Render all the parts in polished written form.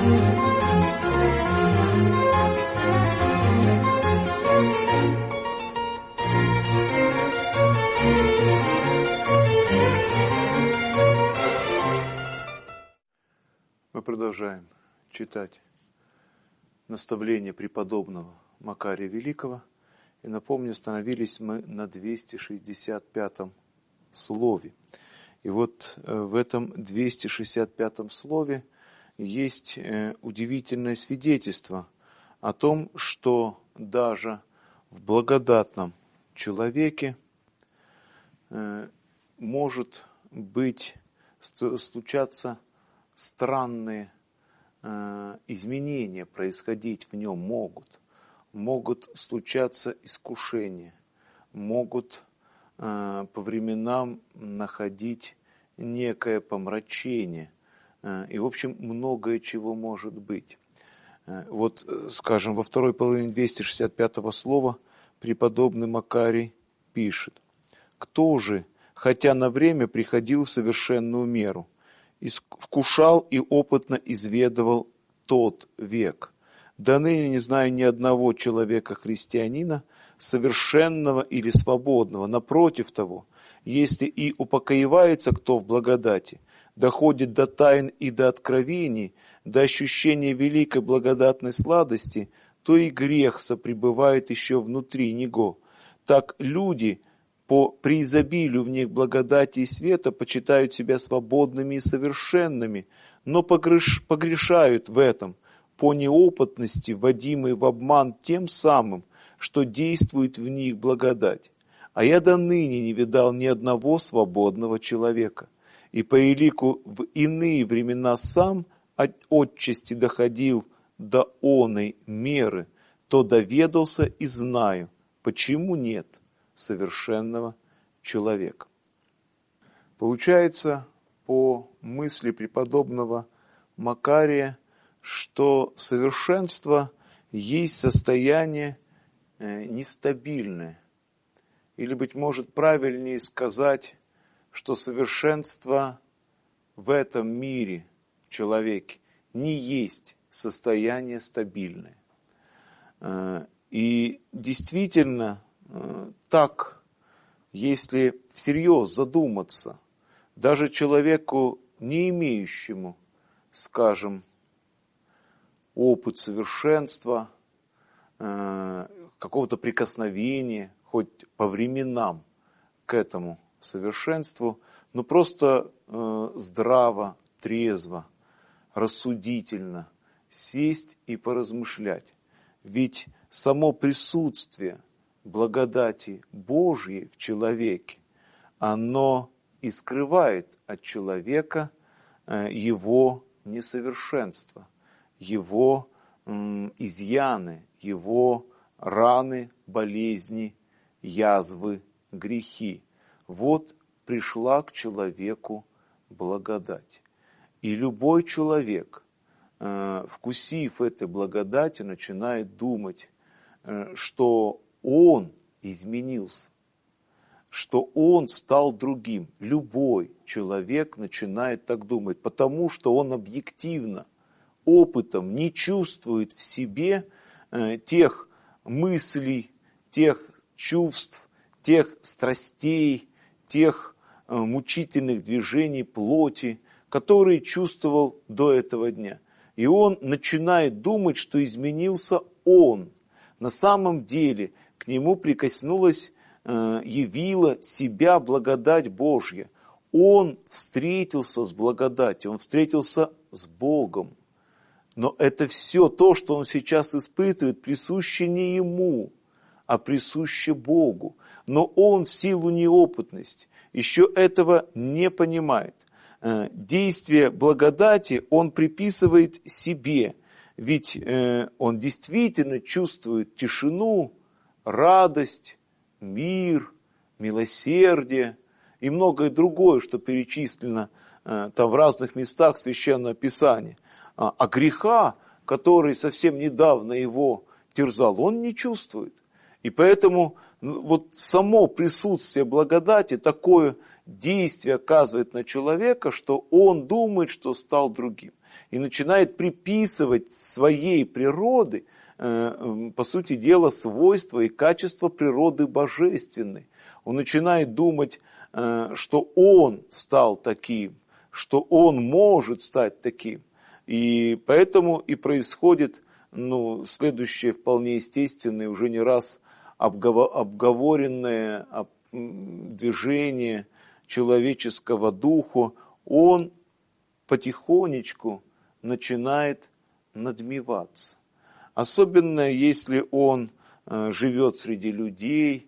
Мы продолжаем читать наставление преподобного Макария Великого. И напомню, остановились мы на 265-м слове. И вот в этом 265-м слове есть удивительное свидетельство о том, что даже в благодатном человеке может случаться странные изменения, происходить в нем могут случаться искушения, могут по временам находить некое помрачение, и, в общем, многое чего может быть. Вот, скажем, во второй половине 265-го слова преподобный Макарий пишет: «Кто же, хотя на время приходил в совершенную меру, вкушал и опытно изведывал тот век. До ныне не знаю ни одного человека-христианина, совершенного или свободного. Напротив того, если и упокоивается кто в благодати, доходит до тайн и до откровений, до ощущения великой благодатной сладости, то и грех сопребывает еще внутри него. Так люди по преизобилию в них благодати и света почитают себя свободными и совершенными, но погрешают в этом, по неопытности, вводимые в обман тем самым, что действует в них благодать. А я до ныне не видал ни одного свободного человека, и по элику в иные времена сам отчасти доходил до оной меры, то доведался и знаю, почему нет совершенного человека». Получается, по мысли преподобного Макария, что совершенство есть состояние нестабильное. Или, быть может, правильнее сказать, что совершенство в этом мире, в человеке, не есть состояние стабильное. И действительно, так, если всерьез задуматься, даже человеку, не имеющему, скажем, опыт совершенства, какого-то прикосновения, хоть по временам к этому совершенству, но просто здраво, трезво, рассудительно сесть и поразмышлять. Ведь само присутствие благодати Божьей в человеке, оно и скрывает от человека его несовершенство, его изъяны, его раны, болезни, язвы, грехи. Вот пришла к человеку благодать. И любой человек, вкусив этой благодати, начинает думать, что он изменился, что он стал другим. Любой человек начинает так думать, потому что он объективно, опытом не чувствует в себе тех мыслей, тех чувств, тех страстей, тех мучительных движений плоти, которые чувствовал до этого дня. И он начинает думать, что изменился он. На самом деле к нему прикоснулась, явила себя благодать Божья. Он встретился с благодатью, он встретился с Богом. Но это все то, что он сейчас испытывает, присуще не ему, а присуще Богу. Но он в силу неопытности еще этого не понимает. Действие благодати он приписывает себе, ведь он действительно чувствует тишину, радость, мир, милосердие и многое другое, что перечислено там в разных местах Священного Писания. А греха, который совсем недавно его терзал, он не чувствует. И поэтому вот само присутствие благодати такое действие оказывает на человека, что он думает, что стал другим. и начинает приписывать своей природы, по сути дела, свойства и качества природы божественной. Он начинает думать, что он стал таким, что он может стать таким. И поэтому и происходит следующее вполне естественное, уже не раз обговоренное движение человеческого духа. Он потихонечку начинает надмеваться. Особенно если он живет среди людей,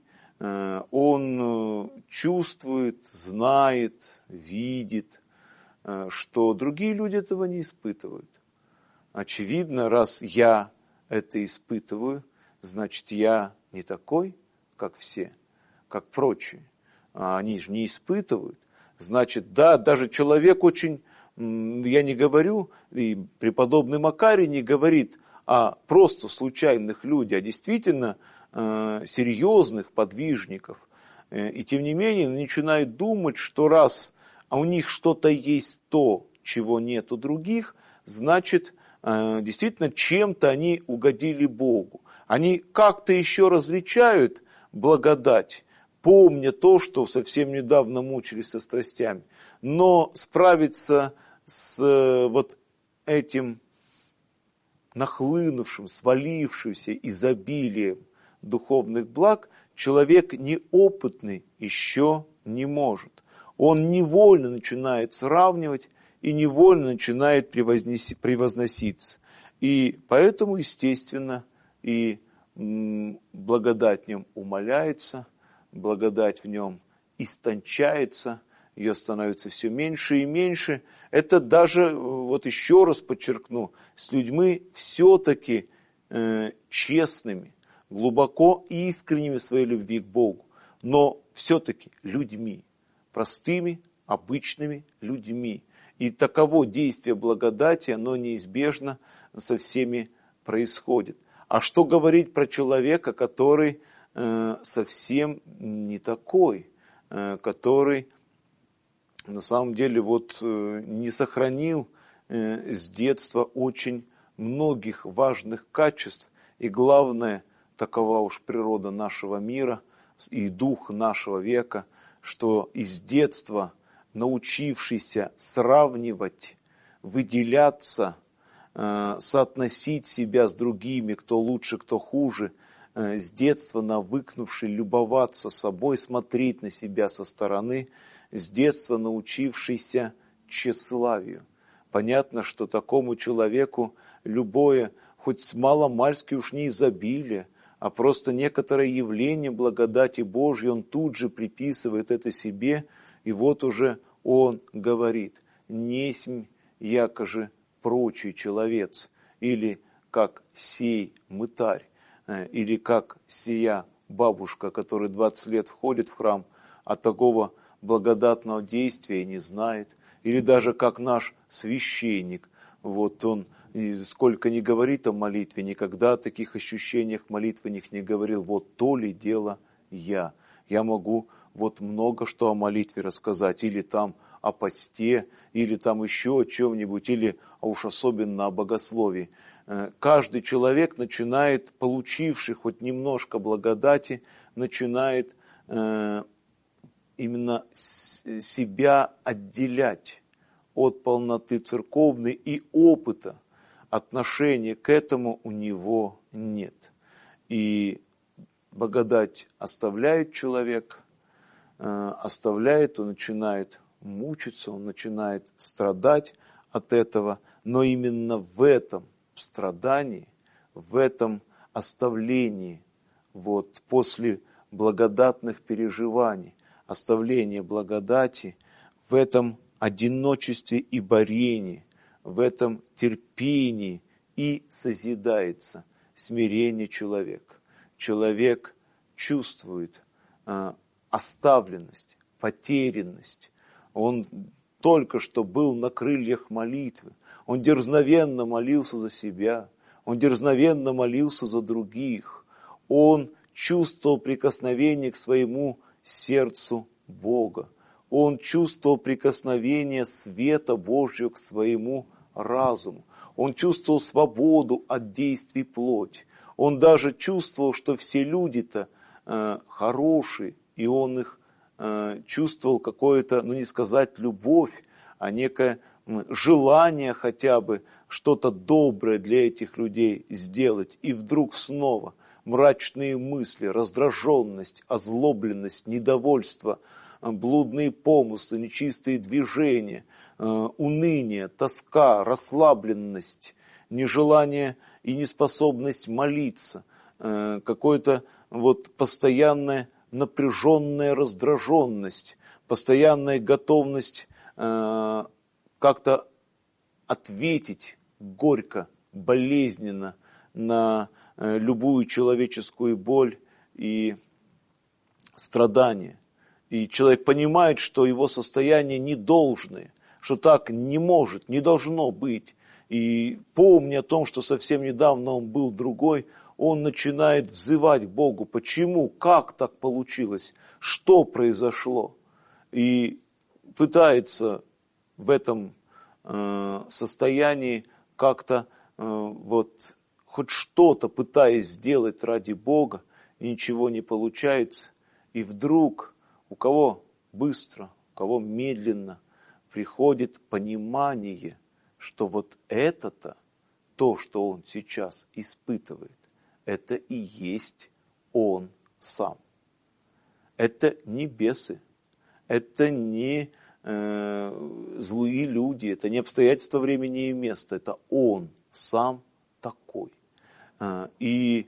он чувствует, знает, видит, что другие люди этого не испытывают. Очевидно, раз я это испытываю, значит, я не такой, как все, как прочие. А они же не испытывают. Значит, да, даже человек очень, я не говорю, и преподобный Макарий не говорит о просто случайных людях, а действительно серьезных подвижников. И тем не менее начинают думать, что раз у них что-то есть то, чего нет у других, значит, действительно чем-то они угодили Богу. Они как-то еще различают благодать, помня то, что совсем недавно мучились со страстями. Но справиться с вот этим нахлынувшим, свалившимся изобилием духовных благ человек неопытный еще не может. Он невольно начинает сравнивать и невольно начинает превозноситься. И поэтому, естественно, и благодать в нем умаляется, благодать в нем истончается, ее становится все меньше и меньше. Это даже, вот еще раз подчеркну, с людьми все-таки честными, глубоко искренними в своей любви к Богу, но все-таки людьми, простыми, обычными людьми. И таково действие благодати, оно неизбежно со всеми происходит. А что говорить про человека, который совсем не такой, который на самом деле не сохранил с детства очень многих важных качеств. И главное, такова уж природа нашего мира и дух нашего века, что из детства научившийся сравнивать, выделяться, соотносить себя с другими, кто лучше, кто хуже, с детства навыкнувший любоваться собой, смотреть на себя со стороны, с детства научившийся тщеславию. Понятно, что такому человеку любое, хоть маломальски уж не изобилие, а просто некоторое явление благодати Божьей, он тут же приписывает это себе, и вот уже он говорит: «Несмь, якоже прочий человец», или как сей мытарь, или как сия бабушка, которая 20 лет входит в храм, а такого благодатного действия не знает, или даже как наш священник, он сколько ни говорит о молитве, никогда о таких ощущениях молитвенных не говорил. Вот то ли дело я. Я могу много что о молитве рассказать, или там о посте, или там еще о чем-нибудь, или уж особенно о богословии. Каждый человек начинает, получивший хоть немножко благодати, начинает именно себя отделять от полноты церковной, и опыта отношения к этому у него нет. И благодать оставляет человека, он начинает мучиться, он начинает страдать от этого, но именно в этом страдании, в этом оставлении, после благодатных переживаний, оставления благодати, в этом одиночестве и борении, в этом терпении и созидается смирение человека. Человек чувствует оставленность, потерянность. Он только что был на крыльях молитвы. Он дерзновенно молился за себя. Он дерзновенно молился за других. Он чувствовал прикосновение к своему сердцу Бога. Он чувствовал прикосновение света Божьего к своему разуму. Он чувствовал свободу от действий плоти. Он даже чувствовал, что все люди-то хорошие, и он их чувствовал какое-то, ну не сказать любовь, а некое желание хотя бы что-то доброе для этих людей сделать. И вдруг снова мрачные мысли, раздраженность, озлобленность, недовольство, блудные помыслы, нечистые движения, уныние, тоска, расслабленность, нежелание и неспособность молиться, какое-то вот постоянная напряженная раздраженность, постоянная готовность как-то ответить горько, болезненно на любую человеческую боль и страдания. И человек понимает, что его состояние недолжное, что так не может, не должно быть. И помня о том, что совсем недавно он был другой, он начинает взывать к Богу. Почему? Как так получилось? Что произошло? И пытается в этом состоянии как-то вот хоть что-то пытаясь сделать ради Бога, и ничего не получается. И вдруг у кого быстро, у кого медленно приходит понимание, что вот это-то, то, что он сейчас испытывает, это и есть он сам. Это не бесы, это не злые люди, это не обстоятельства времени и места, это он сам такой. И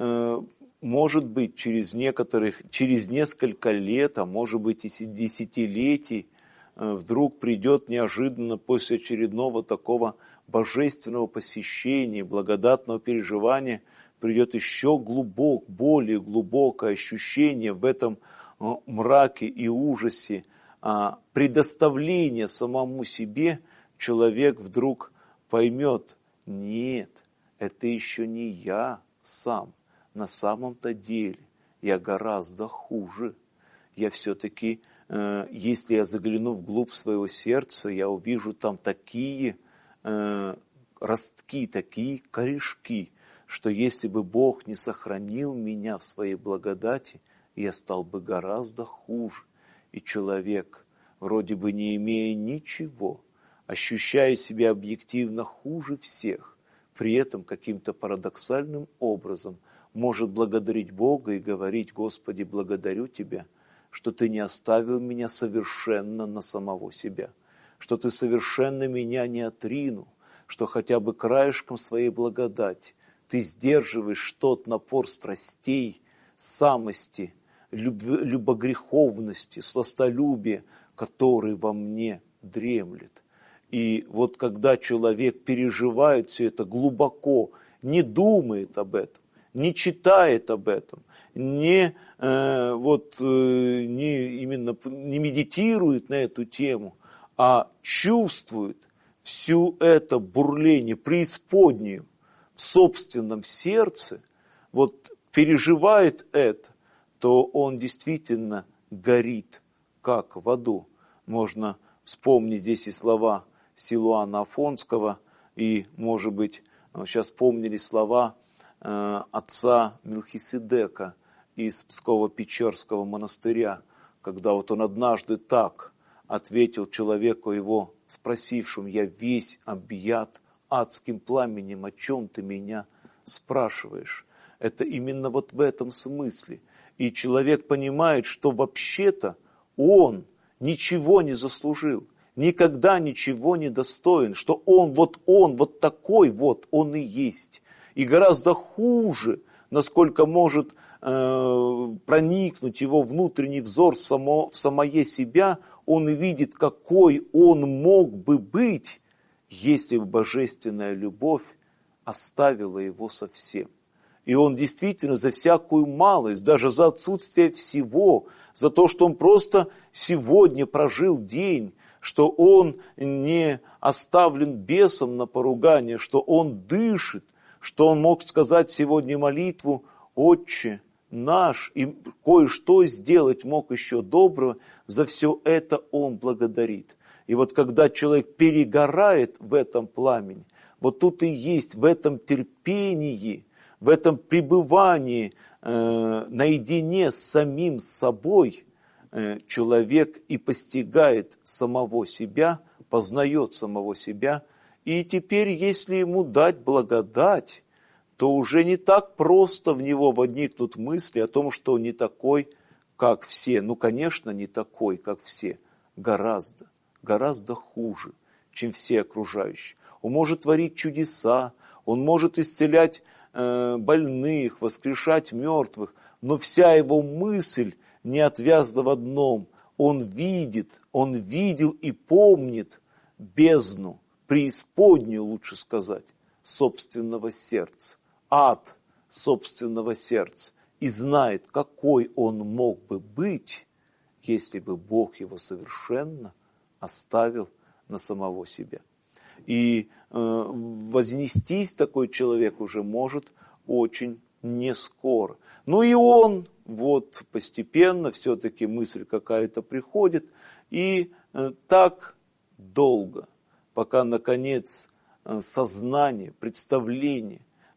может быть через несколько лет, а может быть и десятилетий, вдруг придет неожиданно после очередного такого божественного посещения, благодатного переживания, придет еще более глубокое ощущение в этом мраке и ужасе, предоставление самому себе, человек вдруг поймет, нет, это еще не я сам, на самом-то деле я гораздо хуже. Я все-таки, если я загляну вглубь своего сердца, я увижу там такие ростки, такие корешки, что если бы Бог не сохранил меня в своей благодати, я стал бы гораздо хуже. И человек, вроде бы не имея ничего, ощущая себя объективно хуже всех, при этом каким-то парадоксальным образом может благодарить Бога и говорить: Господи, благодарю Тебя, что Ты не оставил меня совершенно на самого себя, что Ты совершенно меня не отринул, что хотя бы краешком своей благодати Ты сдерживаешь тот напор страстей, самости, любогреховности, сластолюбия, который во мне дремлет. И вот когда человек переживает все это глубоко, не думает об этом, не читает об этом, не медитирует на эту тему, а чувствует всю это бурление, преисподнюю в собственном сердце, вот переживает это, то он действительно горит, как в аду. Можно вспомнить здесь и слова Силуана Афонского, и, может быть, сейчас вспомнили слова отца Мелхиседека из Псково-Печерского монастыря, когда вот он однажды так ответил человеку его спросившему: «Я весь объят адским пламенем, о чем ты меня спрашиваешь?» Это именно вот в этом смысле. И человек понимает, что вообще-то он ничего не заслужил, никогда ничего не достоин, что он вот такой вот, он и есть. И гораздо хуже, насколько может проникнуть его внутренний взор в самое себя, он и видит, какой он мог бы быть, если бы божественная любовь оставила его совсем. И он действительно за всякую малость, даже за отсутствие всего, за то, что он просто сегодня прожил день, что он не оставлен бесом на поругание, что он дышит, что он мог сказать сегодня молитву: «Отче наш», и кое-что сделать мог еще доброго, за все это он благодарит. И вот когда человек перегорает в этом пламени, вот тут и есть в этом терпении, в этом пребывании наедине с самим собой человек и постигает самого себя, познает самого себя. И теперь, если ему дать благодать, то уже не так просто в него возникнут мысли о том, что он не такой, как все. Ну, конечно, не такой, как все. Гораздо, гораздо хуже, чем все окружающие. Он может творить чудеса, он может исцелять больных, воскрешать мертвых, но вся его мысль неотвязна в одном. Он видел и помнит бездну, преисподнюю, лучше сказать, собственного сердца, ад собственного сердца, и знает, какой он мог бы быть, если бы Бог его совершенно оставил на самого себя. И вознестись такой человек уже может очень не скоро. Ну и он вот постепенно все-таки мысль какая-то приходит, и так долго, пока наконец сознание, представление,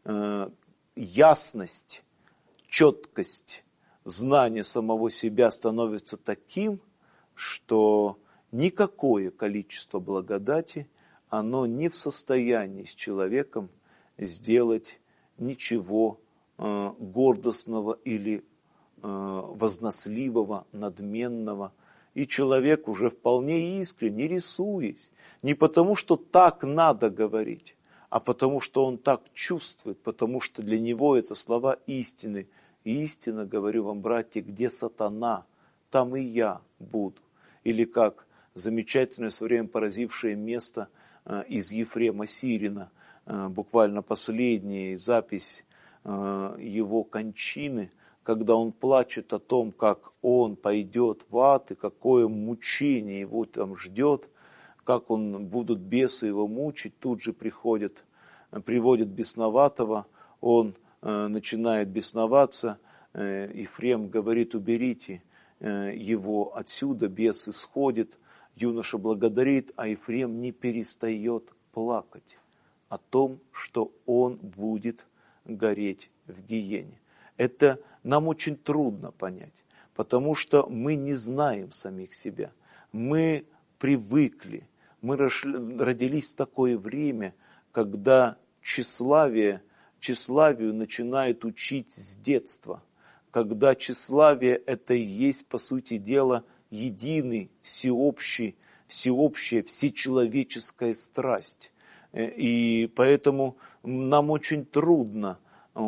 ясность, четкость, знание самого себя становится таким, что никакое количество благодати, оно не в состоянии с человеком сделать ничего гордостного или возносливого, надменного. И человек уже вполне искренне, рисуясь, не потому, что так надо говорить, а потому, что он так чувствует, потому что для него это слова истины. Истинно говорю вам, братья, где сатана, там и я буду. Или как замечательное в свое время поразившее место из Ефрема Сирина, буквально последняя запись его кончины, когда он плачет о том, как он пойдет в ад, и какое мучение его там ждет, как будут бесы его мучить, тут же приводят бесноватого, он начинает бесноваться, Ефрем говорит, уберите его отсюда, бес исходит, юноша благодарит, а Ефрем не перестает плакать о том, что он будет гореть в гиене. Это нам очень трудно понять, потому что мы не знаем самих себя. Мы привыкли, мы родились в такое время, когда тщеславию начинают учить с детства, когда тщеславие это и есть, по сути дела, единый, всеобщая, всечеловеческая страсть. И поэтому нам очень трудно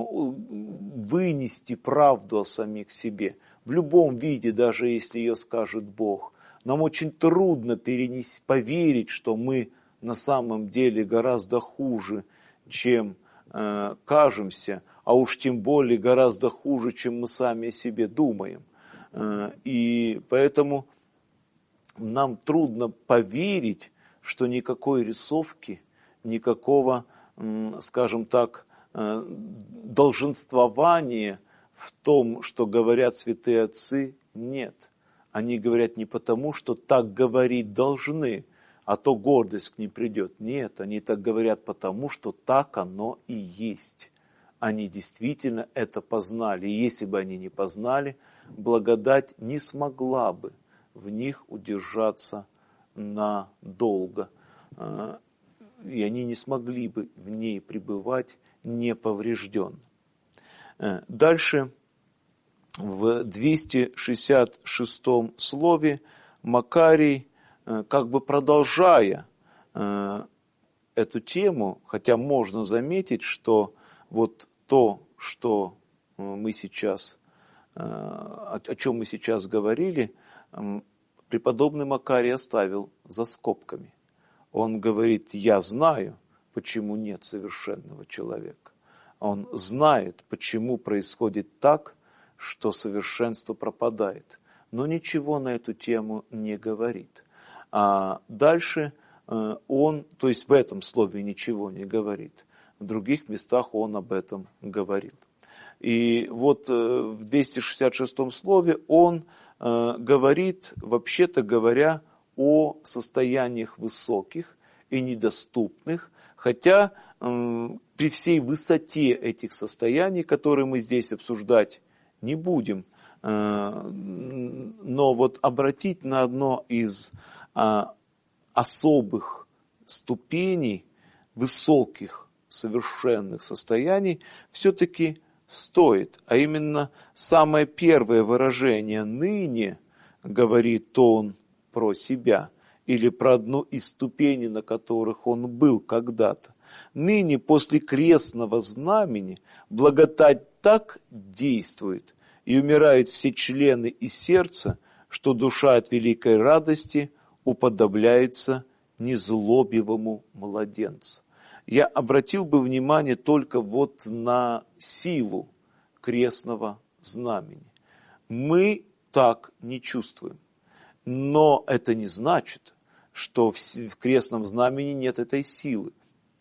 вынести правду о самих себе. В любом виде, даже если ее скажет Бог. Нам очень трудно поверить, что мы на самом деле гораздо хуже, чем кажемся, а уж тем более гораздо хуже, чем мы сами о себе думаем. И поэтому нам трудно поверить, что никакой рисовки, никакого, скажем так, долженствования в том, что говорят святые отцы, нет. Они говорят не потому, что так говорить должны, а то гордость к ним придет. Нет, они так говорят потому, что так оно и есть. Они действительно это познали. И если бы они не познали, благодать не смогла бы в них удержаться надолго. И они не смогли бы в ней пребывать неповрежденно. Дальше в 266 слове Макарий, как бы продолжая эту тему, хотя можно заметить, что вот то, что мы сейчас, о чем мы сейчас говорили, преподобный Макарий оставил за скобками. Он говорит, я знаю, почему нет совершенного человека. Он знает, почему происходит так, что совершенство пропадает. Но ничего на эту тему не говорит. А дальше он, то есть в этом слове ничего не говорит. В других местах он об этом говорил. И вот в 266 слове он говорит, вообще-то говоря, о состояниях высоких и недоступных, хотя при всей высоте этих состояний, которые мы здесь обсуждать не будем, но вот обратить на одно из особых ступеней высоких совершенных состояний все-таки стоит. А именно самое первое выражение «ныне», говорит он про себя, или про одну из ступеней, на которых он был когда-то. Ныне после крестного знамени благодать так действует, и умирают все члены и сердце, что душа от великой радости уподобляется незлобивому младенцу. Я обратил бы внимание только вот на силу крестного знамени. Мы так не чувствуем. Но это не значит, что в крестном знамени нет этой силы.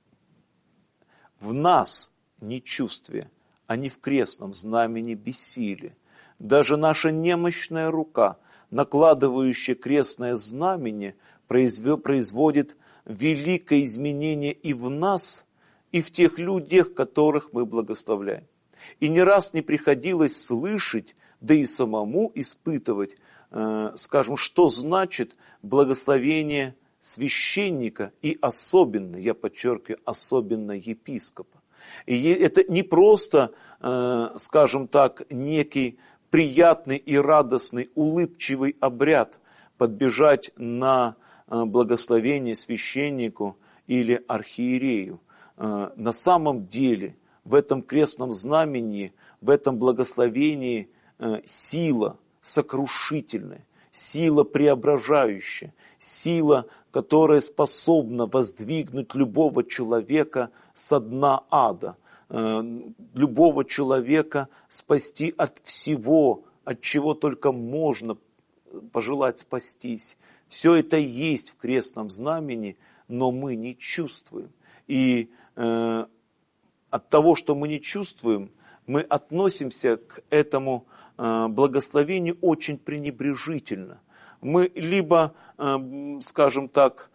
В нас нечувствие, а не в крестном знамени бессилие. Даже наша немощная рука, накладывающая крестное знамение, производит великое изменение и в нас, и в тех людях, которых мы благословляем. И не раз не приходилось слышать, да и самому испытывать, скажем, что значит благословение священника и особенно, я подчеркиваю, особенно епископа. И это не просто, скажем так, некий приятный и радостный, улыбчивый обряд подбежать на благословение священнику или архиерею. На самом деле в этом крестном знамени, в этом благословении сила сокрушительная, сила преображающая, сила, которая способна воздвигнуть любого человека со дна ада, любого человека спасти от всего, от чего только можно пожелать спастись. Все это есть в крестном знамени, но мы не чувствуем. И от того, что мы не чувствуем, мы относимся к этому благословению очень пренебрежительно. Мы либо, скажем так,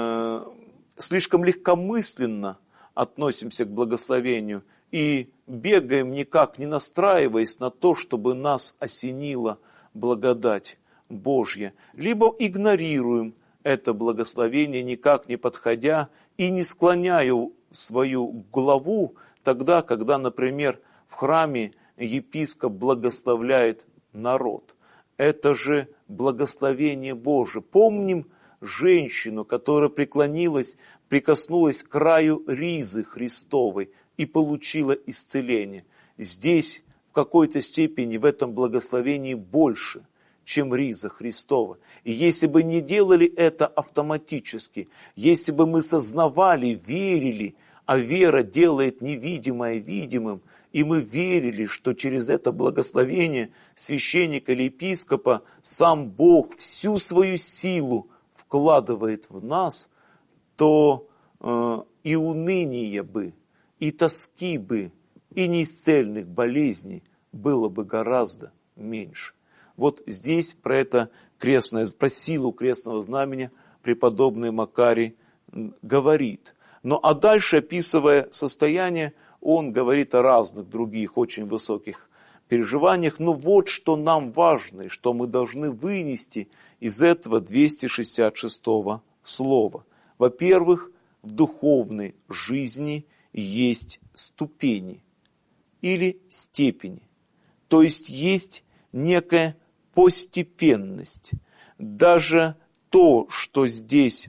слишком легкомысленно относимся к благословению и бегаем, никак не настраиваясь на то, чтобы нас осенила благодать Божья, либо игнорируем это благословение, никак не подходя и не склоняя свою голову тогда, когда, например, в храме епископ благословляет народ. Это же благословение Божие. Помним женщину, которая прикоснулась к краю ризы Христовой и получила исцеление. Здесь в какой-то степени в этом благословении больше, чем риза Христова. И если бы не делали это автоматически, если бы мы сознавали, верили, а вера делает невидимое видимым, и мы верили, что через это благословение священника или епископа сам Бог всю свою силу вкладывает в нас, то и уныния бы, и тоски бы, и неисцельных болезней было бы гораздо меньше. Вот здесь про это про силу крестного знамения преподобный Макарий говорит. Ну а дальше, описывая состояние, он говорит о разных других очень высоких переживаниях. Но вот что нам важно, и что мы должны вынести из этого 266-го слова. Во-первых, в духовной жизни есть ступени или степени. То есть есть некая постепенность. Даже то, что здесь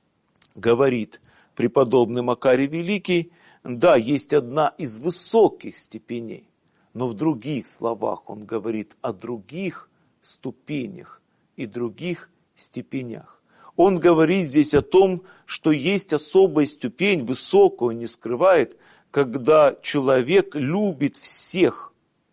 говорит преподобный Макарий Великий, да, есть одна из высоких степеней, но в других словах он говорит о других ступенях и других степенях. Он говорит здесь о том, что есть особая ступень, высокую, не скрывает, когда человек любит всех,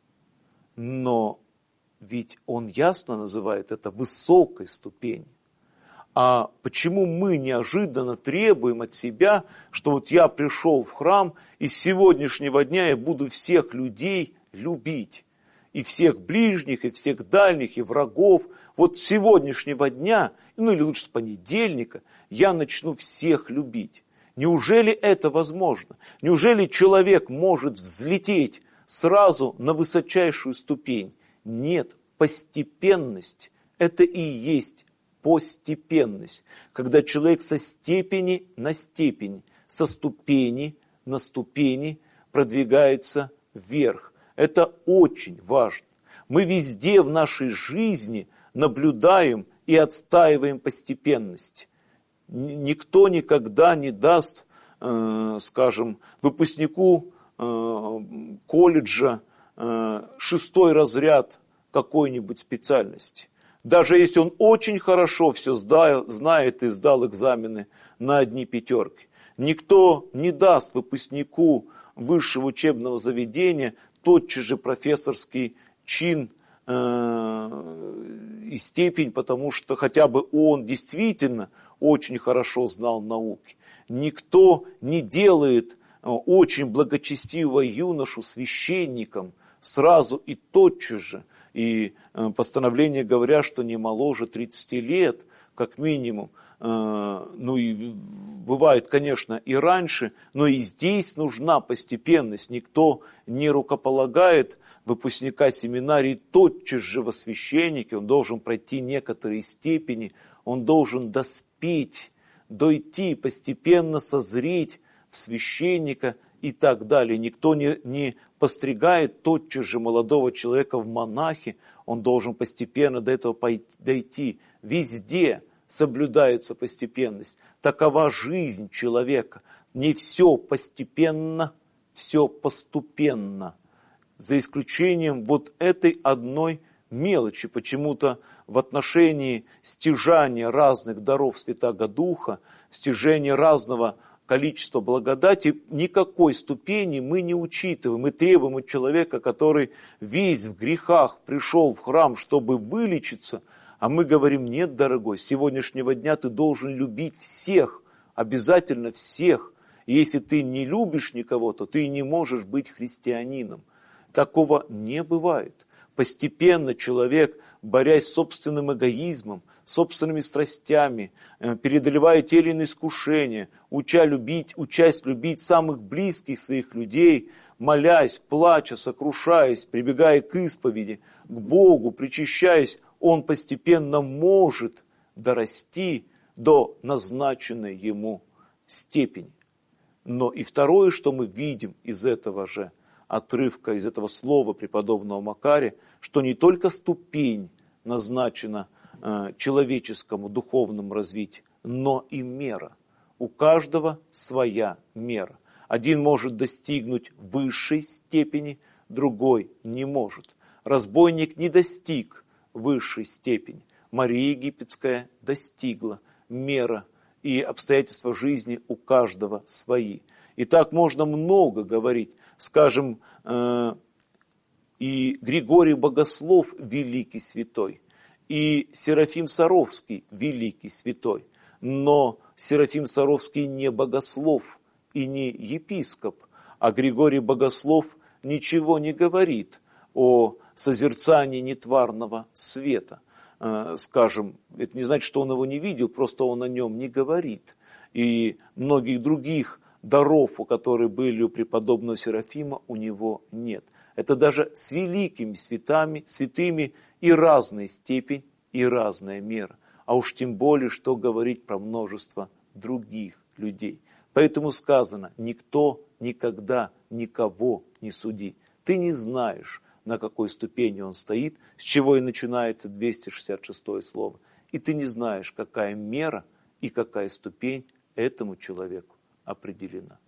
но ведь он ясно называет это высокой ступенью. А почему мы неожиданно требуем от себя, что вот я пришел в храм, и с сегодняшнего дня я буду всех людей любить, и всех ближних, и всех дальних, и врагов, вот с сегодняшнего дня, ну или лучше с понедельника, я начну всех любить. Неужели это возможно? Неужели человек может взлететь сразу на высочайшую ступень? Нет, постепенность – это и есть постепенность, когда человек со степени на степень, со ступени на ступени продвигается вверх. Это очень важно. Мы везде в нашей жизни наблюдаем и отстаиваем постепенность. Никто никогда не даст, скажем, выпускнику колледжа 6-й разряд какой-нибудь специальности. Даже если он очень хорошо все знает и сдал экзамены на одни пятерки. Никто не даст выпускнику высшего учебного заведения тотчас же профессорский чин и степень, потому что хотя бы он действительно очень хорошо знал науки. Никто не делает очень благочестивого юношу священником сразу и тотчас же. И постановления говорят, что не моложе 30 лет, как минимум. Ну и бывает, конечно, и раньше, но и здесь нужна постепенность. Никто не рукополагает выпускника семинарии тотчас же во священнике. Он должен пройти некоторые степени, он должен доспеть, дойти, постепенно созреть в священника и так далее. Никто не постригает тотчас же молодого человека в монахи, он должен постепенно до этого дойти. Везде соблюдается постепенность. Такова жизнь человека. Не все постепенно, все постепенно. За исключением вот этой одной мелочи. Почему-то в отношении стяжания разных даров Святаго Духа, стяжения разного количества благодати, никакой ступени мы не учитываем. Мы требуем от человека, который весь в грехах пришел в храм, чтобы вылечиться, а мы говорим: нет, дорогой, с сегодняшнего дня ты должен любить всех, обязательно всех. И если ты не любишь никого, то ты не можешь быть христианином. Такого не бывает. Постепенно человек, борясь с собственным эгоизмом, собственными страстями, преодолевая те или иные искушения, учась любить самых близких своих людей, молясь, плача, сокрушаясь, прибегая к исповеди, к Богу, причащаясь, он постепенно может дорасти до назначенной ему степени. Но и второе, что мы видим из этого же отрывка, из этого слова преподобного Макария, что не только ступень назначена человеческому духовному развитию, но и мера. У каждого своя мера. Один может достигнуть высшей степени, другой не может. Разбойник не достиг высшей степени. Мария Египетская достигла. Мера и обстоятельства жизни у каждого свои. И так можно много говорить. Скажем, и Григорий Богослов великий святой, и Серафим Саровский великий святой. Но Серафим Саровский не богослов и не епископ, а Григорий Богослов ничего не говорит о созерцании нетварного света. Скажем, это не значит, что он его не видел, просто он о нем не говорит. И многих других даров, которые были у преподобного Серафима, у него нет. Это даже с великими святыми и разная степень, и разная мера. А уж тем более, что говорить про множество других людей. Поэтому сказано: никто никогда никого не суди. Ты не знаешь, на какой ступени он стоит, с чего и начинается 266 слово. И ты не знаешь, какая мера и какая ступень этому человеку определена.